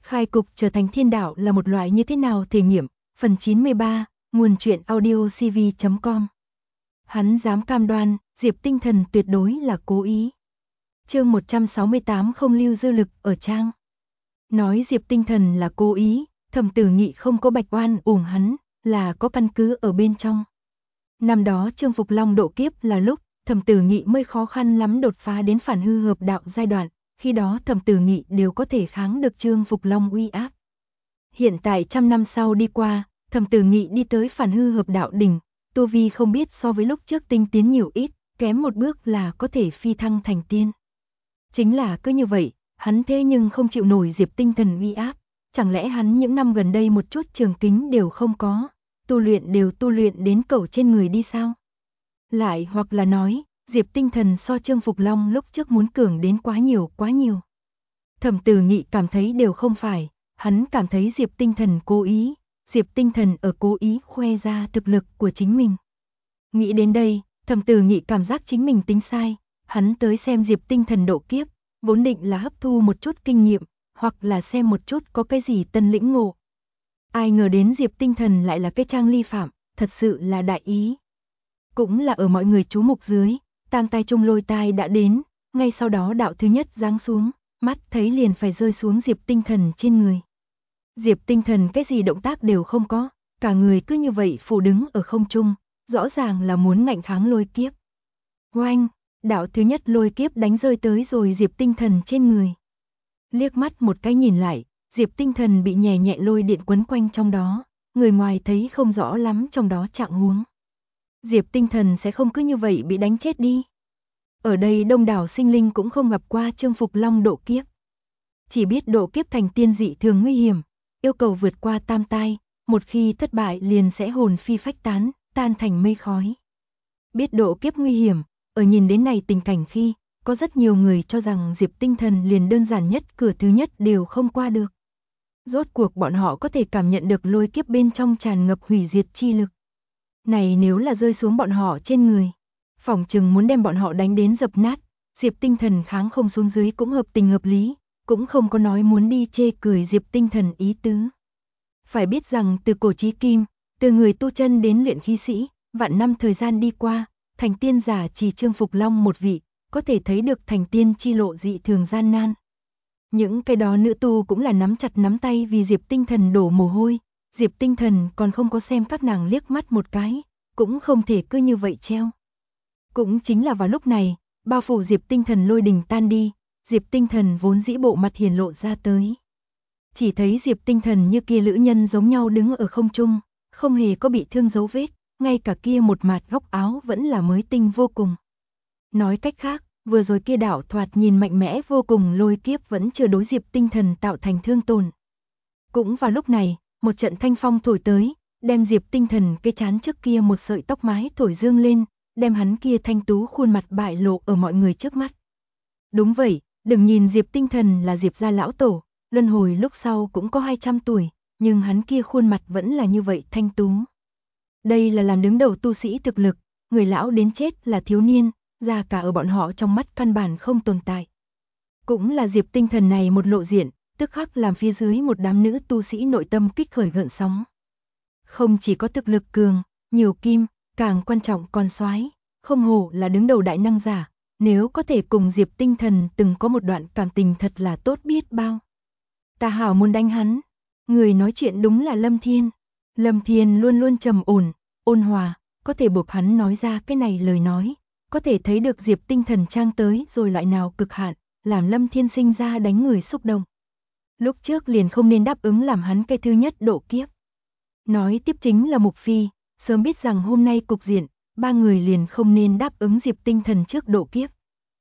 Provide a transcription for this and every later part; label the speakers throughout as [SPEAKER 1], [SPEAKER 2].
[SPEAKER 1] Khai cục trở thành thiên đạo là một loại như thế nào thể nghiệm, phần 93, nguồn truyện audiocv.com. Hắn dám cam đoan, Diệp Tinh Thần tuyệt đối là cố ý. Chương 168 không lưu dư lực ở trang. Nói Diệp Tinh Thần là cố ý, Thẩm Tử Nghị không có bạch oan uổng hắn, là có căn cứ ở bên trong. Năm đó Trương Phục Long độ kiếp là lúc Thẩm Tử Nghị mới khó khăn lắm đột phá đến phản hư hợp đạo giai đoạn, khi đó Thẩm Tử Nghị đều có thể kháng được Trương Phục Long uy áp. Hiện tại trăm năm sau đi qua, Thẩm Tử Nghị đi tới phản hư hợp đạo đỉnh, tu vi không biết so với lúc trước tinh tiến nhiều ít, kém một bước là có thể phi thăng thành tiên. Chính là cứ như vậy, hắn thế nhưng không chịu nổi Diệp Tinh Thần uy áp, chẳng lẽ hắn những năm gần đây một chút trường kính đều không có, tu luyện đều tu luyện đến cẩu trên người đi sao? Lại hoặc là nói, Diệp Tinh Thần so Trương Phục Long lúc trước muốn cường đến quá nhiều. Thẩm Tử Nghị cảm thấy đều không phải, hắn cảm thấy Diệp Tinh Thần cố ý, Diệp Tinh Thần ở cố ý khoe ra thực lực của chính mình. Nghĩ đến đây, Thẩm Tử Nghị cảm giác chính mình tính sai, hắn tới xem Diệp Tinh Thần độ kiếp, vốn định là hấp thu một chút kinh nghiệm, hoặc là xem một chút có cái gì tân lĩnh ngộ. Ai ngờ đến Diệp Tinh Thần lại là cái trang ly phạm, thật sự là đại ý. Cũng là ở mọi người chú mục dưới, tam tai trung lôi tai đã đến, ngay sau đó đạo thứ nhất giáng xuống, mắt thấy liền phải rơi xuống Diệp Tinh Thần trên người. Diệp Tinh Thần cái gì động tác đều không có, cả người cứ như vậy phủ đứng ở không trung, rõ ràng là muốn ngạnh kháng lôi kiếp. Oanh, đạo thứ nhất lôi kiếp đánh rơi tới rồi Diệp Tinh Thần trên người. Liếc mắt một cái nhìn lại, Diệp Tinh Thần bị nhẹ lôi điện quấn quanh trong đó, người ngoài thấy không rõ lắm trong đó trạng huống. Diệp Tinh Thần sẽ không cứ như vậy bị đánh chết đi. Ở đây đông đảo sinh linh cũng không gặp qua Trương Phục Long độ kiếp. Chỉ biết độ kiếp thành tiên dị thường nguy hiểm, yêu cầu vượt qua tam tai, một khi thất bại liền sẽ hồn phi phách tán, tan thành mây khói. Biết độ kiếp nguy hiểm, ở nhìn đến này tình cảnh khi, có rất nhiều người cho rằng Diệp Tinh Thần liền đơn giản nhất cửa thứ nhất đều không qua được. Rốt cuộc bọn họ có thể cảm nhận được lôi kiếp bên trong tràn ngập hủy diệt chi lực. Này nếu là rơi xuống bọn họ trên người, phỏng chừng muốn đem bọn họ đánh đến dập nát, Diệp Tinh Thần kháng không xuống dưới cũng hợp tình hợp lý, cũng không có nói muốn đi chê cười Diệp Tinh Thần ý tứ. Phải biết rằng từ cổ chí kim, từ người tu chân đến luyện khí sĩ, vạn năm thời gian đi qua, thành tiên giả chỉ Trương Phục Long một vị, có thể thấy được thành tiên chi lộ dị thường gian nan. Những cái đó nữ tu cũng là nắm chặt nắm tay vì Diệp Tinh Thần đổ mồ hôi, Diệp Tinh Thần còn không có xem các nàng liếc mắt một cái, cũng không thể cứ như vậy treo. Cũng chính là vào lúc này, bao phủ Diệp Tinh Thần lôi đình tan đi, Diệp Tinh Thần vốn dĩ bộ mặt hiển lộ ra tới. Chỉ thấy Diệp Tinh Thần như kia lữ nhân giống nhau đứng ở không trung, không hề có bị thương dấu vết, ngay cả kia một mạt góc áo vẫn là mới tinh vô cùng. Nói cách khác, vừa rồi kia đạo thoạt nhìn mạnh mẽ vô cùng lôi kiếp vẫn chưa đối Diệp Tinh Thần tạo thành thương tổn. Cũng vào lúc này, một trận thanh phong thổi tới, đem Diệp Tinh Thần cái chán trước kia một sợi tóc mái thổi dương lên, đem hắn kia thanh tú khuôn mặt bại lộ ở mọi người trước mắt. Đúng vậy, đừng nhìn Diệp Tinh Thần là Diệp gia lão tổ, luân hồi lúc sau cũng có 200 tuổi, nhưng hắn kia khuôn mặt vẫn là như vậy thanh tú. Đây là làm đứng đầu tu sĩ thực lực, người lão đến chết là thiếu niên, già cả ở bọn họ trong mắt căn bản không tồn tại. Cũng là Diệp Tinh Thần này một lộ diện, tức khắc làm phía dưới một đám nữ tu sĩ nội tâm kích khởi gợn sóng. Không chỉ có thực lực cường, nhiều kim, càng quan trọng còn soái, không hổ là đứng đầu đại năng giả, nếu có thể cùng Diệp Tinh Thần từng có một đoạn cảm tình thật là tốt biết bao. Ta hảo muốn đánh hắn. Người nói chuyện đúng là Lâm Thiên. Lâm Thiên luôn luôn trầm ổn, ôn hòa, có thể buộc hắn nói ra cái này lời nói, có thể thấy được Diệp Tinh Thần trang tới rồi loại nào cực hạn, làm Lâm Thiên sinh ra đánh người xúc động. Lúc trước liền không nên đáp ứng làm hắn cái thứ nhất độ kiếp. Nói tiếp chính là Mục Phi, sớm biết rằng hôm nay cục diện, ba người liền không nên đáp ứng Diệp Tinh Thần trước độ kiếp.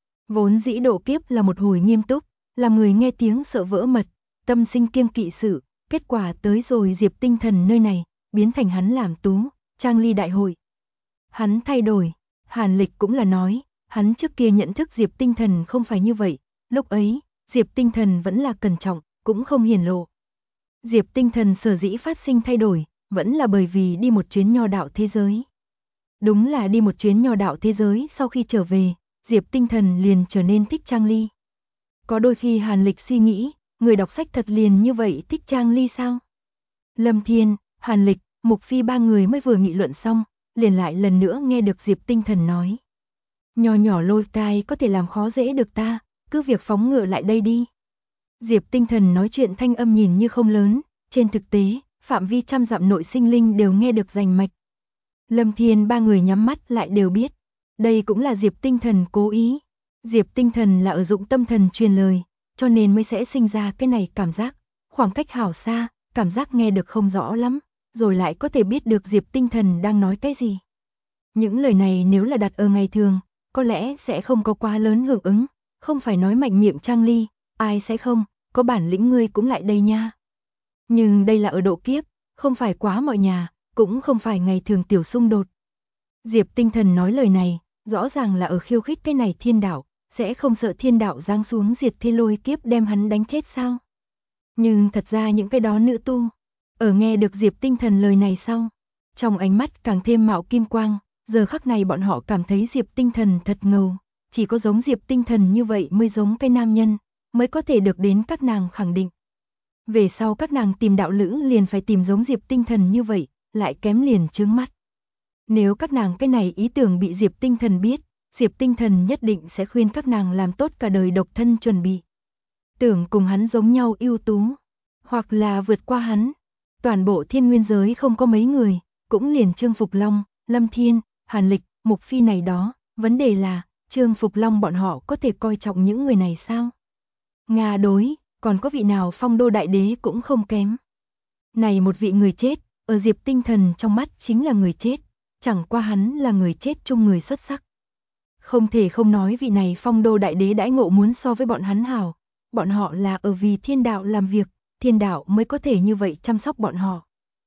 [SPEAKER 1] Vốn dĩ độ kiếp là một hồi nghiêm túc, làm người nghe tiếng sợ vỡ mật, tâm sinh kiêng kỵ sự, kết quả tới rồi Diệp Tinh Thần nơi này, biến thành hắn làm tú, trang ly đại hội. Hắn thay đổi, Hàn Lịch cũng là nói, hắn trước kia nhận thức Diệp Tinh Thần không phải như vậy, lúc ấy, Diệp Tinh Thần vẫn là cẩn trọng, cũng không hiển lộ. Diệp Tinh Thần sở dĩ phát sinh thay đổi, vẫn là bởi vì đi một chuyến nho đạo thế giới. Đúng là đi một chuyến nho đạo thế giới sau khi trở về, Diệp Tinh Thần liền trở nên thích Trang Ly. Có đôi khi Hàn Lịch suy nghĩ, người đọc sách thật liền như vậy thích Trang Ly sao? Lâm Thiên, Hàn Lịch, Mục Phi ba người mới vừa nghị luận xong, liền lại lần nữa nghe được Diệp Tinh Thần nói. Nho nhỏ lôi tai có thể làm khó dễ được ta, cứ việc phóng ngựa lại đây đi. Diệp Tinh Thần nói chuyện thanh âm nhìn như không lớn, trên thực tế, phạm vi trăm dặm nội sinh linh đều nghe được rành mạch. Lâm Thiên ba người nhắm mắt lại đều biết, đây cũng là Diệp Tinh Thần cố ý. Diệp Tinh Thần là ở dụng tâm thần truyền lời, cho nên mới sẽ sinh ra cái này cảm giác, khoảng cách hảo xa, cảm giác nghe được không rõ lắm, rồi lại có thể biết được Diệp Tinh Thần đang nói cái gì. Những lời này nếu là đặt ở ngày thường, có lẽ sẽ không có quá lớn hưởng ứng, không phải nói mạnh miệng Trang Ly, ai sẽ không, có bản lĩnh ngươi cũng lại đây nha. Nhưng đây là ở độ kiếp, không phải quá mọi nhà, cũng không phải ngày thường tiểu xung đột. Diệp Tinh Thần nói lời này, rõ ràng là ở khiêu khích cái này thiên đạo, sẽ không sợ thiên đạo giáng xuống diệt thế lôi kiếp đem hắn đánh chết sao? Nhưng thật ra những cái đó nữ tu, ở nghe được Diệp Tinh Thần lời này sau, trong ánh mắt càng thêm mạo kim quang, giờ khắc này bọn họ cảm thấy Diệp Tinh Thần thật ngầu, chỉ có giống Diệp Tinh Thần như vậy mới giống cái nam nhân, mới có thể được đến các nàng khẳng định. Về sau các nàng tìm đạo lữ liền phải tìm giống Diệp Tinh Thần như vậy, lại kém liền chướng mắt. Nếu các nàng cái này ý tưởng bị Diệp Tinh Thần biết, Diệp Tinh Thần nhất định sẽ khuyên các nàng làm tốt cả đời độc thân chuẩn bị. Tưởng cùng hắn giống nhau ưu tú, hoặc là vượt qua hắn. Toàn bộ thiên nguyên giới không có mấy người, cũng liền Trương Phục Long, Lâm Thiên, Hàn Lịch, Mục Phi này đó, vấn đề là, Trương Phục Long bọn họ có thể coi trọng những người này sao? Nga đối, còn có vị nào phong đô đại đế cũng không kém. Này một vị người chết, ở Diệp Tinh Thần trong mắt chính là người chết, chẳng qua hắn là người chết chung người xuất sắc. Không thể không nói vị này phong đô đại đế đãi ngộ muốn so với bọn hắn hảo, bọn họ là ở vì thiên đạo làm việc, thiên đạo mới có thể như vậy chăm sóc bọn họ.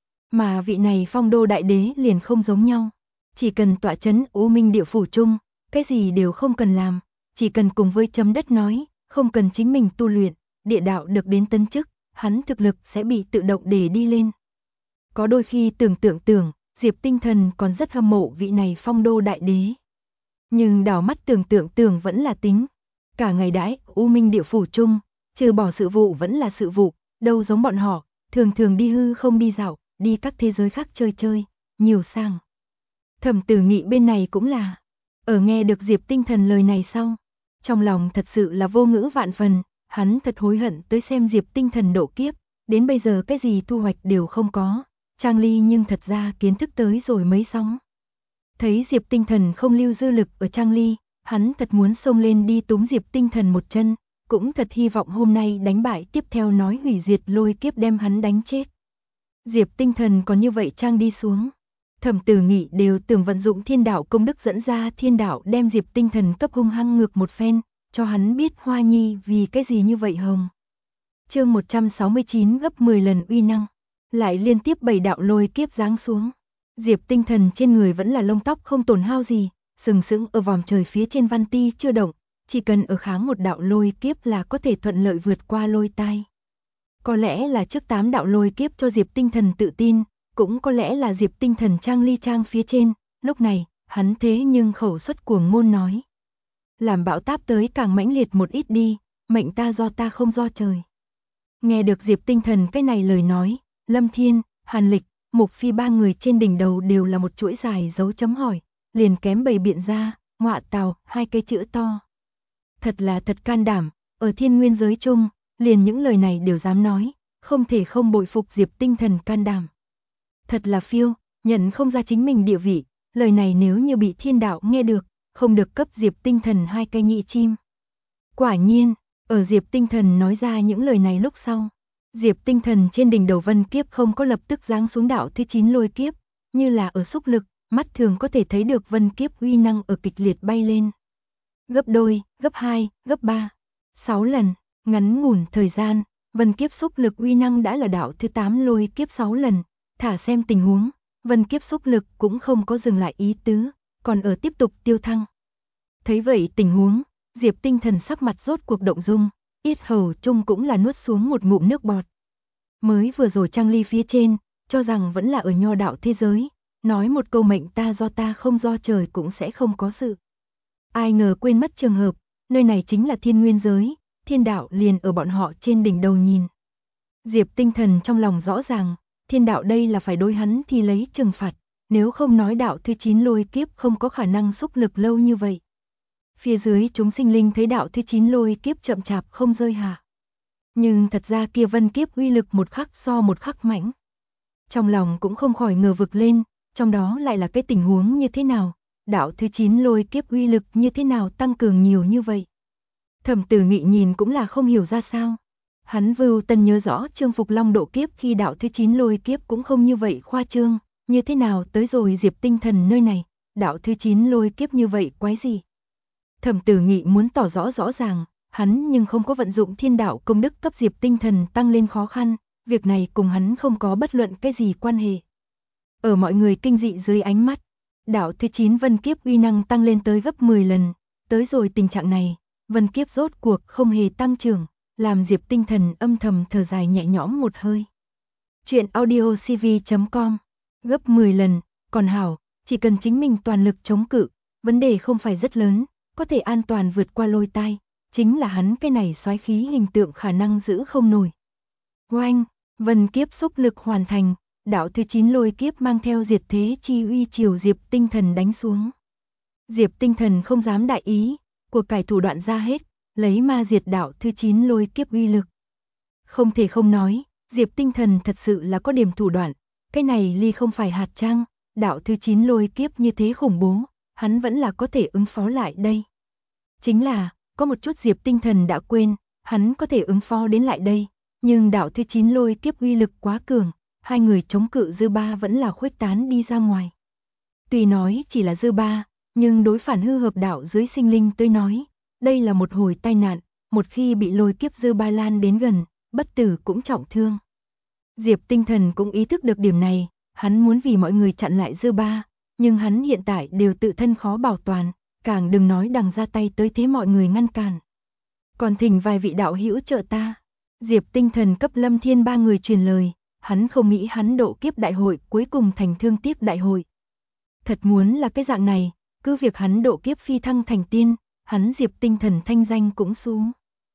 [SPEAKER 1] Mà vị này phong đô đại đế liền không giống nhau, chỉ cần tọa chấn U Minh địa phủ chung, cái gì đều không cần làm, chỉ cần cùng với chấm đất nói, không cần chính mình tu luyện, địa đạo được đến tấn chức, hắn thực lực sẽ bị tự động để đi lên. Có đôi khi tưởng, Diệp Tinh Thần còn rất hâm mộ vị này phong đô đại đế. Nhưng đảo mắt tưởng vẫn là tính. Cả ngày đãi, U Minh địa phủ chung, trừ bỏ sự vụ vẫn là sự vụ, đâu giống bọn họ, thường đi hư không đi dạo, đi các thế giới khác chơi, nhiều sang. Thẩm Tử Nghị bên này cũng là, ở nghe được Diệp Tinh Thần lời này sau, trong lòng thật sự là vô ngữ vạn phần, hắn thật hối hận tới xem Diệp Tinh Thần độ kiếp, đến bây giờ cái gì thu hoạch đều không có, Trang Ly nhưng thật ra kiến thức tới rồi mấy sóng. Thấy Diệp Tinh Thần không lưu dư lực ở Trang Ly, hắn thật muốn xông lên đi túm Diệp Tinh Thần một chân, cũng thật hy vọng hôm nay đánh bại tiếp theo nói hủy diệt lôi kiếp đem hắn đánh chết. Diệp Tinh Thần còn như vậy trang đi xuống. Thẩm Tử Nghị đều tưởng vận dụng thiên đạo công đức dẫn ra thiên đạo đem Diệp Tinh Thần cấp hung hăng ngược một phen, cho hắn biết Hoa Nhi vì cái gì như vậy hồng. Chương 169 gấp 10 lần uy năng, lại liên tiếp 7 đạo lôi kiếp giáng xuống. Diệp Tinh Thần trên người vẫn là lông tóc không tổn hao gì, sừng sững ở vòm trời phía trên văn ti chưa động, chỉ cần ở kháng một đạo lôi kiếp là có thể thuận lợi vượt qua lôi tai. Có lẽ là trước 8 đạo lôi kiếp cho Diệp Tinh Thần tự tin, cũng có lẽ là Diệp Tinh Thần Trang Ly trang phía trên, lúc này, hắn thế nhưng khẩu xuất cuồng ngôn nói. Làm bão táp tới càng mãnh liệt một ít đi, mệnh ta do ta không do trời. Nghe được Diệp Tinh Thần cái này lời nói, Lâm Thiên, Hàn Lịch, Mục Phi ba người trên đỉnh đầu đều là một chuỗi dài dấu chấm hỏi, liền kém bày biện ra, ngọa tào, 2 cái chữ to. Thật là thật can đảm, ở thiên nguyên giới chung, liền những lời này đều dám nói, không thể không bội phục Diệp Tinh Thần can đảm. Thật là phiêu, nhận không ra chính mình địa vị, lời này nếu như bị thiên đạo nghe được, không được cấp Diệp Tinh Thần 2 cây nhị chim. Quả nhiên, ở Diệp Tinh Thần nói ra những lời này lúc sau, Diệp Tinh Thần trên đỉnh đầu vân kiếp không có lập tức giáng xuống đạo thứ 9 lôi kiếp, như là ở xúc lực, mắt thường có thể thấy được vân kiếp uy năng ở kịch liệt bay lên. Gấp đôi, gấp 2, gấp 3, 6 lần, ngắn ngủn thời gian, vân kiếp xúc lực uy năng đã là đạo thứ 8 lôi kiếp 6 lần, thả xem tình huống, vân kiếp xúc lực cũng không có dừng lại ý tứ, còn ở tiếp tục tiêu thăng. Thấy vậy tình huống, Diệp Tinh Thần sắc mặt rốt cuộc động dung, yết hầu chung cũng là nuốt xuống một ngụm nước bọt. Mới vừa rồi Trang Ly phía trên, cho rằng vẫn là ở nho đạo thế giới, nói một câu mệnh ta do ta không do trời cũng sẽ không có sự. Ai ngờ quên mất trường hợp, nơi này chính là thiên nguyên giới, thiên đạo liền ở bọn họ trên đỉnh đầu nhìn. Diệp Tinh Thần trong lòng rõ ràng, thiên đạo đây là phải đối hắn thì lấy trừng phạt, nếu không nói đạo thứ 9 lôi kiếp không có khả năng xúc lực lâu như vậy. Phía dưới chúng sinh linh thấy đạo thứ 9 lôi kiếp chậm chạp không rơi hạ. Nhưng thật ra kia vân kiếp uy lực một khắc so một khắc mãnh. Trong lòng cũng không khỏi ngờ vực lên, trong đó lại là cái tình huống như thế nào, đạo thứ 9 lôi kiếp uy lực như thế nào tăng cường nhiều như vậy. Thẩm Tử Nghị nhìn cũng là không hiểu ra sao. Hắn vưu tân nhớ rõ Trương Phục Long độ kiếp khi đạo thứ 9 lôi kiếp cũng không như vậy khoa trương, như thế nào tới rồi Diệp Tinh Thần nơi này, đạo thứ 9 lôi kiếp như vậy quái gì. Thẩm Tử Nghị muốn tỏ rõ rõ ràng, hắn nhưng không có vận dụng thiên đạo công đức cấp Diệp Tinh Thần tăng lên khó khăn, việc này cùng hắn không có bất luận cái gì quan hệ. Ở mọi người kinh dị dưới ánh mắt, đạo thứ 9 vân kiếp uy năng tăng lên tới gấp 10 lần, tới rồi tình trạng này, vân kiếp rốt cuộc không hề tăng trưởng, làm Diệp Tinh Thần âm thầm thở dài nhẹ nhõm một hơi. Chuyện audiocv.com gấp 10 lần, còn hảo, chỉ cần chính mình toàn lực chống cự, vấn đề không phải rất lớn, có thể an toàn vượt qua lôi tai, chính là hắn cái này soái khí hình tượng khả năng giữ không nổi. Oanh, vân kiếp xúc lực hoàn thành, đạo thứ 9 lôi kiếp mang theo diệt thế chi uy chiều Diệp Tinh Thần đánh xuống. Diệp Tinh Thần không dám đại ý, của cải thủ đoạn ra hết, lấy ma diệt đạo thứ 9 lôi kiếp uy lực. Không thể không nói, Diệp Tinh Thần thật sự là có điểm thủ đoạn, cái này ly không phải hạt trang, đạo thứ 9 lôi kiếp như thế khủng bố, hắn vẫn là có thể ứng phó lại đây. Chính là, có một chút Diệp Tinh Thần đã quên, hắn có thể ứng phó đến lại đây, nhưng đạo thứ 9 lôi kiếp uy lực quá cường, hai người chống cự dư ba vẫn là khuếch tán đi ra ngoài. Tuy nói chỉ là dư ba, nhưng đối phản hư hợp đạo dưới sinh linh tới nói, đây là một hồi tai nạn, một khi bị lôi kiếp dư ba lan đến gần, bất tử cũng trọng thương. Diệp Tinh Thần cũng ý thức được điểm này, hắn muốn vì mọi người chặn lại dư ba, nhưng hắn hiện tại đều tự thân khó bảo toàn, càng đừng nói đằng ra tay tới thế mọi người ngăn cản. Còn thỉnh vài vị đạo hữu trợ ta. Diệp Tinh Thần cấp Lâm Thiên ba người truyền lời, hắn không nghĩ hắn độ kiếp đại hội cuối cùng thành thương tiếc đại hội. Thật muốn là cái dạng này, cứ việc hắn độ kiếp phi thăng thành tiên, hắn Diệp Tinh Thần thanh danh cũng xuống.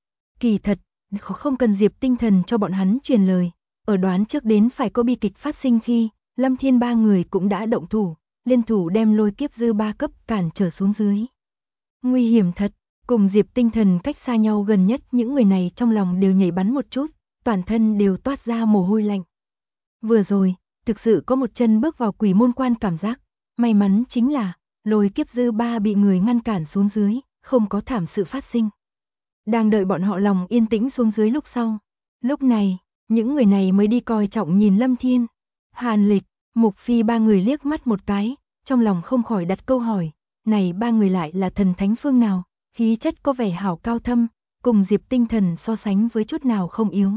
[SPEAKER 1] Kỳ thật, không cần Diệp Tinh Thần cho bọn hắn truyền lời, ở đoán trước đến phải có bi kịch phát sinh khi, Lâm Thiên ba người cũng đã động thủ, liên thủ đem lôi kiếp dư ba cấp cản trở xuống dưới. Nguy hiểm thật, cùng Diệp Tinh Thần cách xa nhau gần nhất những người này trong lòng đều nhảy bắn một chút, toàn thân đều toát ra mồ hôi lạnh. Vừa rồi, thực sự có một chân bước vào quỷ môn quan cảm giác, may mắn chính là, lôi kiếp dư ba bị người ngăn cản xuống dưới, không có thảm sự phát sinh. Đang đợi bọn họ lòng yên tĩnh xuống dưới lúc sau. Lúc này, những người này mới đi coi trọng nhìn Lâm Thiên, Hàn Lịch, Mục Phi ba người liếc mắt một cái, trong lòng không khỏi đặt câu hỏi, này ba người lại là thần thánh phương nào, khí chất có vẻ hảo cao thâm, cùng Diệp Tinh Thần so sánh với chút nào không yếu.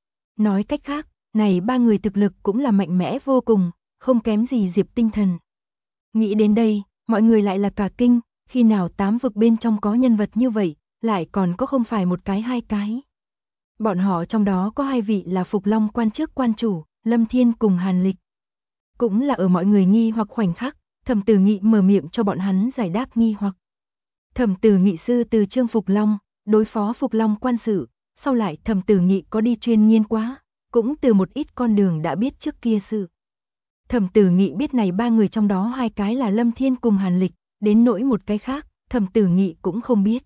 [SPEAKER 1] Nói cách khác, này ba người thực lực cũng là mạnh mẽ vô cùng, không kém gì Diệp Tinh Thần. Nghĩ đến đây, mọi người lại là cả kinh, khi nào 8 vực bên trong có nhân vật như vậy, lại còn có không phải một cái hai cái. Bọn họ trong đó có hai vị là Phục Long quan trước quan chủ, Lâm Thiên cùng Hàn Lịch. Cũng là ở mọi người nghi hoặc khoảnh khắc, Thẩm Tử Nghị mở miệng cho bọn hắn giải đáp nghi hoặc. Thẩm Tử Nghị sư từ Trương Phục Long, đối phó Phục Long quan sự, sau lại Thẩm Tử Nghị có đi chuyên nghiên quá, cũng từ một ít con đường đã biết trước kia sự. Thẩm Tử Nghị biết này ba người trong đó hai cái là Lâm Thiên cùng Hàn Lịch, đến nỗi một cái khác, Thẩm Tử Nghị cũng không biết.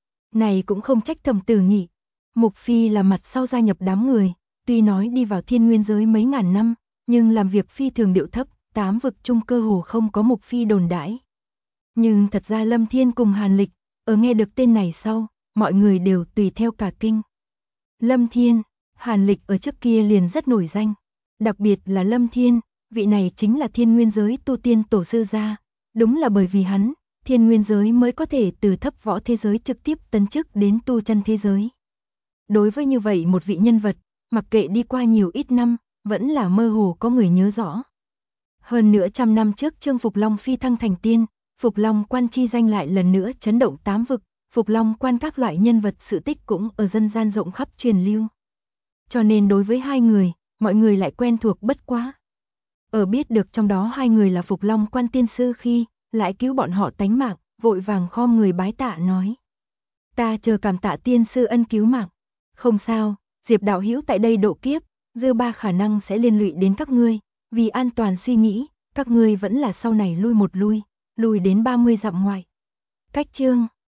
[SPEAKER 1] Này cũng không trách Thẩm Tử Nghị. Mục Phi là mặt sau gia nhập đám người, tuy nói đi vào thiên nguyên giới mấy ngàn năm, nhưng làm việc phi thường điệu thấp, 8 vực chung cơ hồ không có Mục Phi đồn đãi. Nhưng thật ra Lâm Thiên cùng Hàn Lịch, ở nghe được tên này sau, mọi người đều tùy theo cả kinh. Lâm Thiên, Hàn Lịch ở trước kia liền rất nổi danh, đặc biệt là Lâm Thiên, vị này chính là thiên nguyên giới tu tiên tổ sư gia, đúng là bởi vì hắn, thiên nguyên giới mới có thể từ thấp võ thế giới trực tiếp tấn chức đến tu chân thế giới. Đối với như vậy một vị nhân vật, mặc kệ đi qua nhiều ít năm, vẫn là mơ hồ có người nhớ rõ. Hơn nữa trăm năm trước Trương Phục Long phi thăng thành tiên, Phục Long quan chi danh lại lần nữa chấn động 8 vực, Phục Long quan các loại nhân vật sự tích cũng ở dân gian rộng khắp truyền lưu. Cho nên đối với hai người, mọi người lại quen thuộc bất quá. Ở biết được trong đó hai người là Phục Long quan tiên sư khi, lại cứu bọn họ tánh mạng, vội vàng khom người bái tạ nói. Ta chờ cảm tạ tiên sư ân cứu mạng. Không sao, Diệp đạo hữu tại đây độ kiếp, dư ba khả năng sẽ liên lụy đến các ngươi, vì an toàn suy nghĩ, các ngươi vẫn là sau này lui một lui đến 30 dặm ngoài. Cách chương